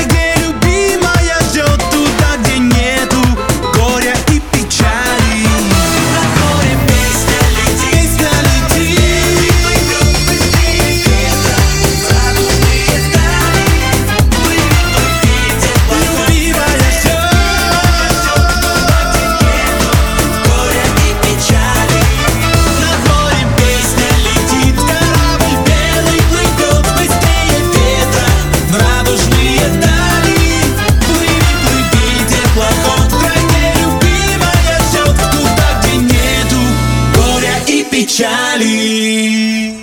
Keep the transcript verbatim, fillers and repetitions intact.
где любимая ждет, туда, где нету горя и печали. Над морем песня летит, Песня летит, плывет быстрее ветра в радужные дали. Плывет твой ветер, любимая ждет, горя и печали. над морем песня летит, корабль белый плывет быстрее ветра в радужные дали. Плыви, плыви, теплоход, край, где любимая ждет, туда, где нету горя и печали.